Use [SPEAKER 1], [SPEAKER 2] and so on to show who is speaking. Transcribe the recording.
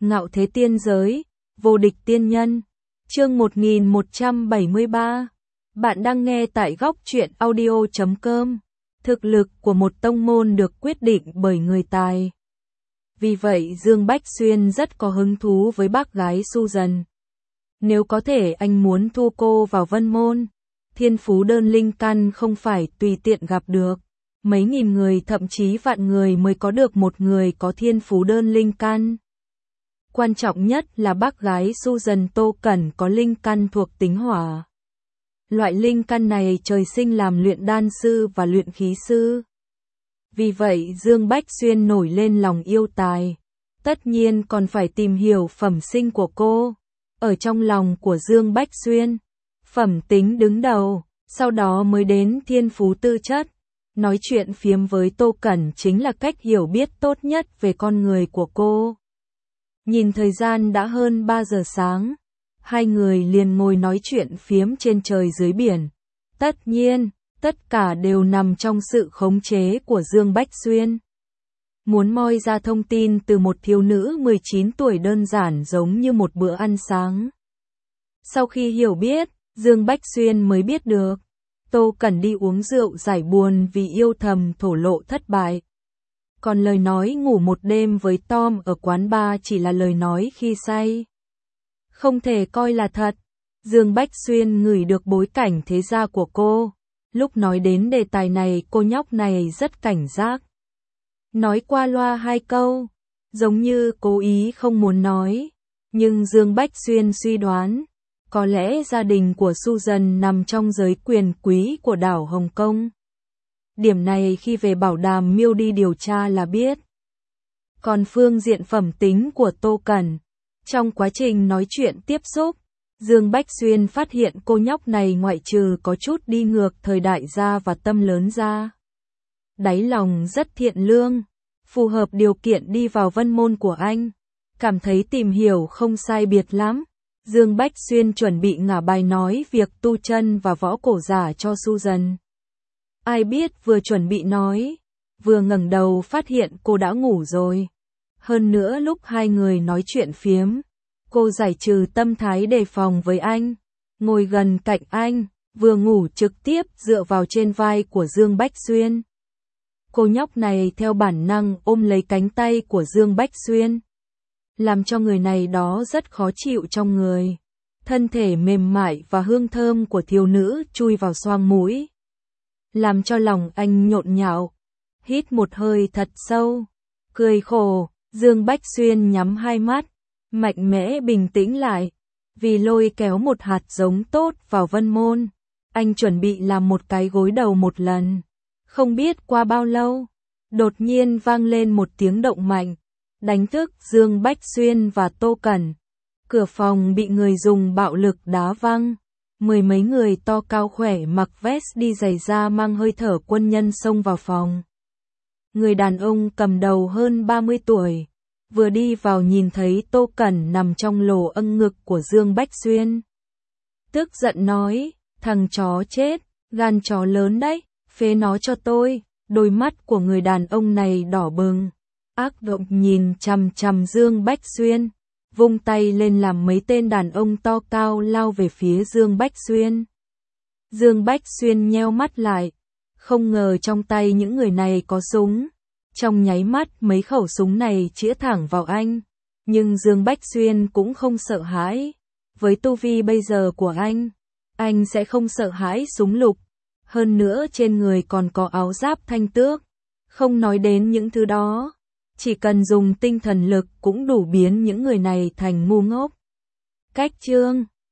[SPEAKER 1] Ngạo thế tiên giới, vô địch tiên nhân. Chương 1173. Bạn đang nghe tại góc truyện audio.com. Thực lực của một tông môn được quyết định bởi người tài. Vì vậy Dương Bách Xuyên rất có hứng thú với bác gái Susan. Nếu có thể anh muốn thu cô vào Vân Môn. Thiên phú đơn linh căn không phải tùy tiện gặp được. Mấy nghìn người thậm chí vạn người mới có được một người có thiên phú đơn linh căn. Quan trọng nhất là bác gái Susan Tô Cẩn có linh căn thuộc tính hỏa. Loại linh căn này trời sinh làm luyện đan sư và luyện khí sư. Vì vậy Dương Bách Xuyên nổi lên lòng yêu tài. Tất nhiên còn phải tìm hiểu phẩm sinh của cô. Ở trong lòng của Dương Bách Xuyên, phẩm tính đứng đầu, sau đó mới đến thiên phú tư chất. Nói chuyện phiếm với Tô Cẩn chính là cách hiểu biết tốt nhất về con người của cô. Nhìn thời gian đã hơn 3 giờ sáng, hai người liền ngồi nói chuyện phiếm trên trời dưới biển. Tất nhiên, tất cả đều nằm trong sự khống chế của Dương Bách Xuyên. Muốn moi ra thông tin từ một thiếu nữ 19 tuổi đơn giản giống như một bữa ăn sáng. Sau khi hiểu biết, Dương Bách Xuyên mới biết được, Tô Cẩn đi uống rượu giải buồn vì yêu thầm thổ lộ thất bại. Còn lời nói ngủ một đêm với Tom ở quán bar chỉ là lời nói khi say. Không thể coi là thật. Dương Bách Xuyên ngửi được bối cảnh thế gia của cô. Lúc nói đến đề tài này cô nhóc này rất cảnh giác. Nói qua loa hai câu, giống như cố ý không muốn nói. Nhưng Dương Bách Xuyên suy đoán, có lẽ gia đình của Susan nằm trong giới quyền quý của đảo Hồng Kông. Điểm này khi về Bảo Đàm Miêu đi điều tra là biết. Còn phương diện phẩm tính của Tô Cẩn, trong quá trình nói chuyện tiếp xúc, Dương Bách Xuyên phát hiện cô nhóc này ngoại trừ có chút đi ngược thời đại gia và tâm lớn ra. Đáy lòng rất thiện lương, phù hợp điều kiện đi vào Vân Môn của anh. Cảm thấy tìm hiểu không sai biệt lắm. Dương Bách Xuyên chuẩn bị ngả bài nói việc tu chân và võ cổ giả cho Susan. Ai biết vừa chuẩn bị nói, vừa ngẩng đầu phát hiện cô đã ngủ rồi. Hơn nữa lúc hai người nói chuyện phiếm, cô giải trừ tâm thái đề phòng với anh, ngồi gần cạnh anh, vừa ngủ trực tiếp dựa vào trên vai của Dương Bách Xuyên. Cô nhóc này theo bản năng ôm lấy cánh tay của Dương Bách Xuyên, làm cho người này đó rất khó chịu trong người. Thân thể mềm mại và hương thơm của thiếu nữ chui vào xoang mũi, làm cho lòng anh nhộn nhạo. Hít một hơi thật sâu, cười khổ, Dương Bách Xuyên nhắm hai mắt, mạnh mẽ bình tĩnh lại. Vì lôi kéo một hạt giống tốt vào Vân Môn, anh chuẩn bị làm một cái gối đầu một lần. Không biết qua bao lâu, đột nhiên vang lên một tiếng động mạnh, đánh thức Dương Bách Xuyên và Tô Cẩn. Cửa phòng bị người dùng bạo lực đá văng. Mười mấy người to cao khỏe mặc vest đi giày da mang hơi thở quân nhân xông vào phòng. Người đàn ông cầm đầu hơn 30 tuổi, vừa đi vào nhìn thấy Tô Cẩn nằm trong lỗ âng ngực của Dương Bách Xuyên. Tức giận nói, thằng chó chết, gan chó lớn đấy, phế nó cho tôi. Đôi mắt của người đàn ông này đỏ bừng, ác độc nhìn chằm chằm Dương Bách Xuyên, vung tay lên làm mấy tên đàn ông to cao lao về phía Dương Bách Xuyên. Dương Bách Xuyên nheo mắt lại, không ngờ trong tay những người này có súng. Trong nháy mắt mấy khẩu súng này chĩa thẳng vào anh, nhưng Dương Bách Xuyên cũng không sợ hãi. Với tu vi bây giờ của anh sẽ không sợ hãi súng lục. Hơn nữa trên người còn có áo giáp thanh tước. Không nói đến những thứ đó, chỉ cần dùng tinh thần lực cũng đủ biến những người này thành ngu ngốc. Cách chương